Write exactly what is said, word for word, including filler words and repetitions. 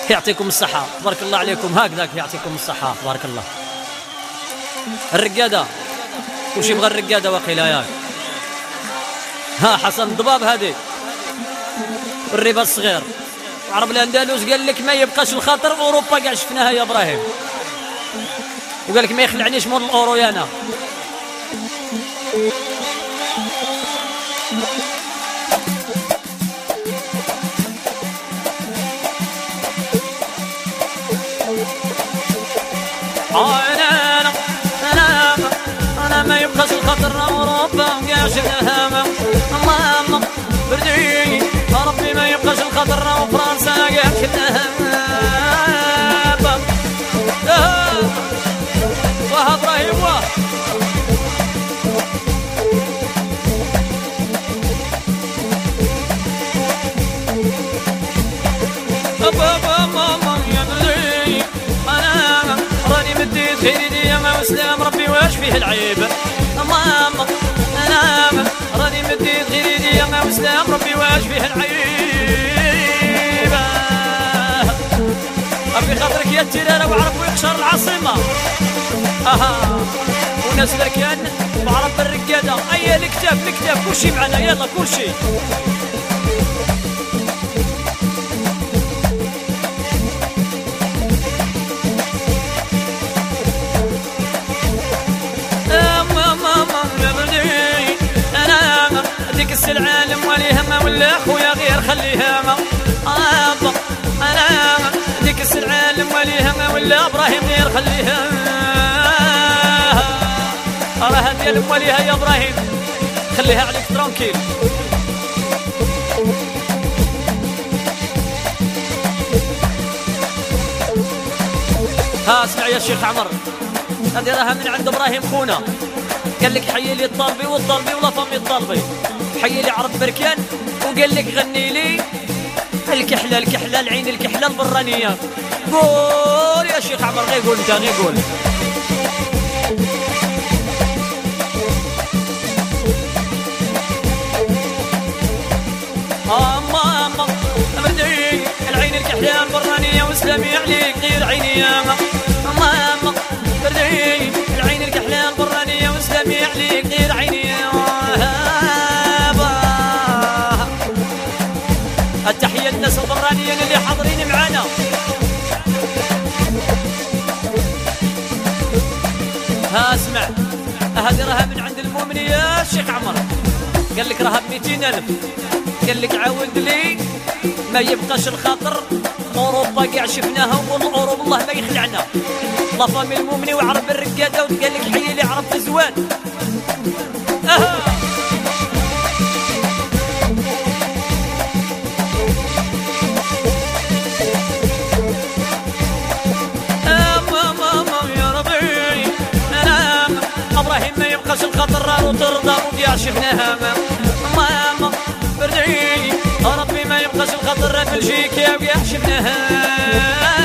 يعطيكم الصحة، تبارك الله عليكم، هكذاك يعطيكم الصحة تبارك الله. الرقادة وش يبغى الرقادة وقيلا ياك. ها حسن الضباب هذه والربا الصغير وعرب الاندلس قال لك ما يبقاش الخاطر اوروبا كاع شفناها يا ابراهيم، وقال لك ما يخلعنيش مول الاورو يا انا. انا انا انا ما يبقاش الخاطر اوروبا كاع شفناها ماما بردي ربي ما يبقاش الخضر وفرنسا كاع شفناها واه ابراهيم واه بابا ماما يا بلي انا راني مديت خيري ديما وسلام ربي واش فيه العيب. ماما انا راني مديت غيري ديما وسلام ربي واش فيه العيب. في خاطرك يا التراره وعرف ويقشر العاصمه اها وناس بركان وعرف الرقاده اي الكتاب الكتاب كلشي معنا يلا كلشي. ديك السلعة وليها ما ولا خويا غير خليها ما آبا. انا ديك السلعة وليها ما ولا ابراهيم غير خليها راها ديال وليها يا ابراهيم خليها عليك ترونكيل. ها اسمع يا شيخ عمر هذه راها من عند ابراهيم خونا قال لك حيي لي الطالبي والطالبي ولا فامي الطالبي حيي لي عرب بركان وقال لك غني لي الكحله الكحله العين الكحله البرانيه. قول يا شيخ عمر غير قول انت غير قول. اما اما ابدي العين الكحله البرانيه وسلامي عليك غير عيني يا اما اما ابدي العين الكحله البرانيه وسلامي عليك غير عيني يا التحية للناس البرانيين اللي حاضرين معانا. ها اسمع هذه راها من عند المؤمن يا شيخ عمر قال لك راها بمئتين ألف قال لك عاود لي ما يبقاش الخاطر اوروبا كاع شفناها والاوروب الله ما يخلعنا. لا فامي المؤمني وعرب الرقاده وقال لك حي لي عرب الزوان اها الخطر وترضى وكاع شفناها ماما بردي ربي ما يبقاش الخطر بلجيكا وكاع شفناها